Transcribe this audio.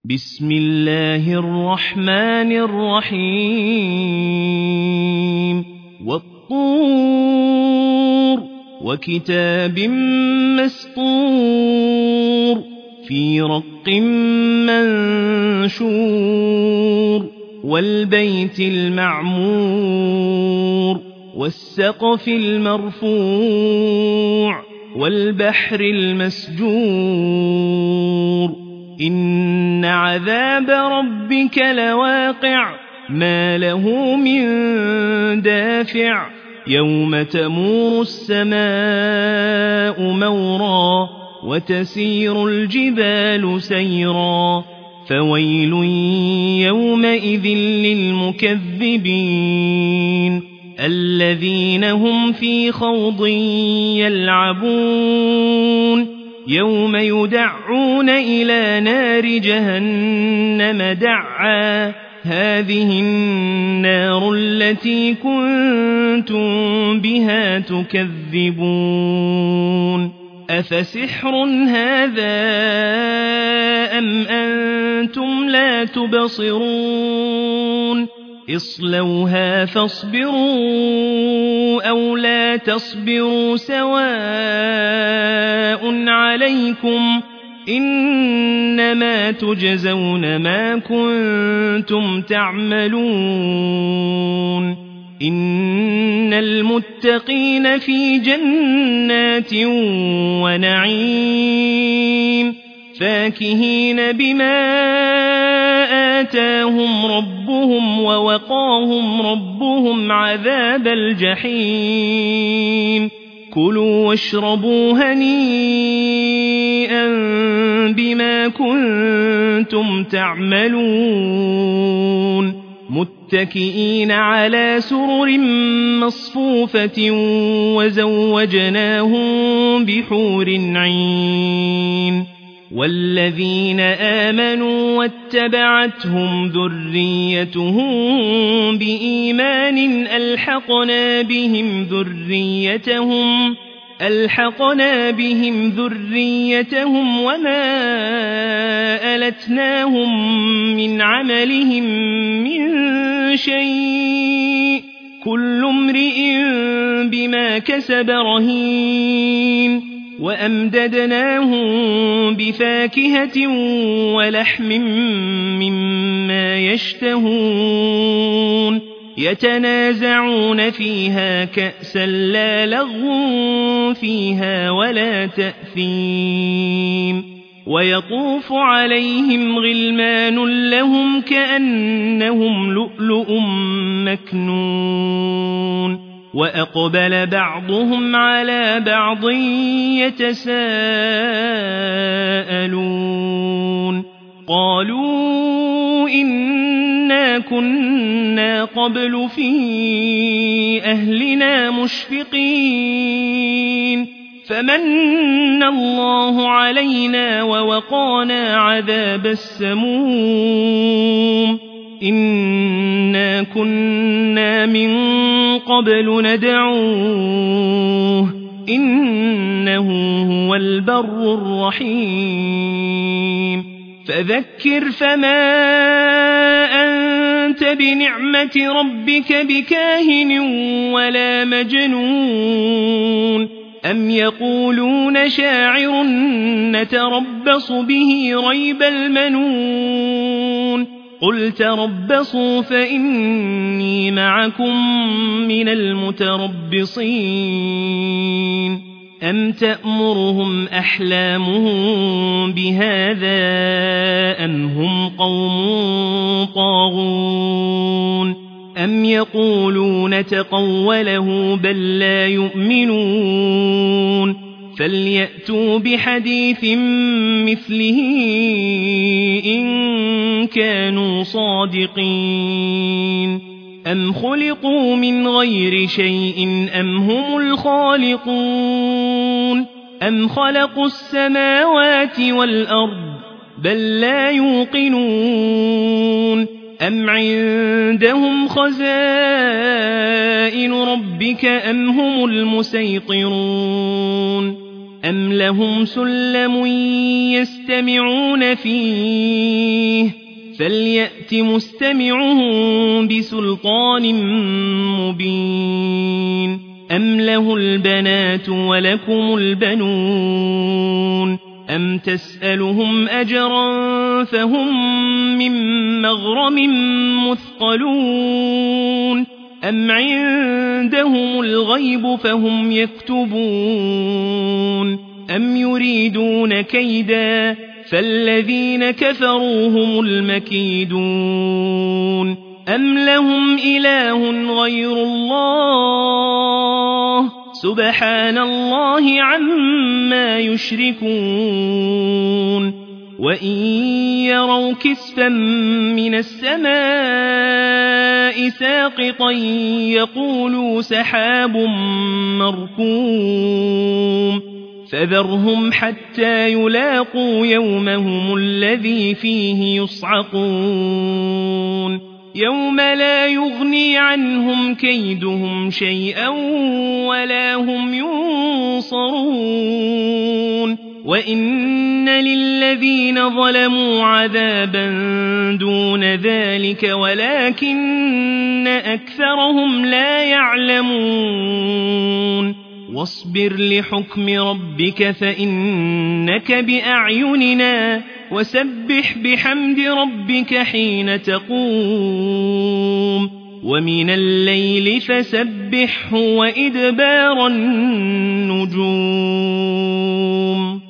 بسم الله الرحمن الرحيم والطور وكتاب مسطور في رق منشور والبيت المعمور والسقف المرفوع والبحر المسجور إن عذاب ربك لواقع ما له من دافع يوم تمور السماء مورا وتسير الجبال سيرا فويل يومئذ للمكذبين الذين هم في خوض يلعبون يوم يدعون إلى نار جهنم دعا هذه النار التي كنتم بها تكذبون أفسحر هذا أم أنتم لا تبصرون اصلوها فاصبروا أو لا تصبروا سواء عليكم إنما تجزون ما كنتم تعملون إن المتقين في جنات ونعيم فاكهين بما آتاهم ربهم ووقاهم ربهم عذاب الجحيم كلوا واشربوا هنيئا بما كنتم تعملون متكئين على سرر مصفوفة وزوجناهم بحور عين والذين آمنوا واتبعتهم ذريتهم بإيمان ألحقنا بهم ذريتهم وما ألتناهم من عملهم من شيء كل امرئ بما كسب رهين وأمددناهم بفاكهة ولحم مما يشتهون يتنازعون فيها كأسا لا لغو فيها ولا تأثيم ويطوف عليهم غلمان لهم كأنهم لؤلؤ مكنون وأقبل بعضهم على بعض يتساءلون قالوا إنا كنا قبل في أهلنا مشفقين فمن الله علينا ووقانا عذاب السموم إنا كنا من قبل ندعوه إنه هو البر الرحيم فذكر فما أنت بنعمة ربك بكاهن ولا مجنون أم يقولون شاعر نتربص به ريب المنون قل تربصوا فإني معكم من المتربصين أم تأمرهم أحلامهم بهذا أم هم قوم طاغون أم يقولون تقوله بل لا يؤمنون فليأتوا بحديث مثله إن كانوا صادقين أم خلقوا من غير شيء أم هم الخالقون أم خلقوا السماوات والأرض بل لا يوقنون أم عندهم خزائن ربك أم هم المسيطرون أم لهم سلم يستمعون فيه فليأت مستمعهم بسلطان مبين أم له البنات ولكم البنون أم تسألهم أجرا فهم من مغرم مثقلون أم عندهم الغيب فهم يكتبون أم يريدون كيدا فالذين كفروا هم المكيدون أم لهم إله غير الله سبحان الله عما يشركون وإن يروا كسفا من السماء ساقطا يقولوا سحاب مركوم فذرهم حتى يلاقوا يومهم الذي فيه يصعقون يوم لا يغني عنهم كيدهم شيئا ولا هم ينصرون وإن للذين ظلموا عذابا دون ذلك ولكن أكثرهم لا يعلمون واصبر لحكم ربك فإنك بأعيننا وسبح بحمد ربك حين تقوم ومن الليل فسبحه وإدبار النجوم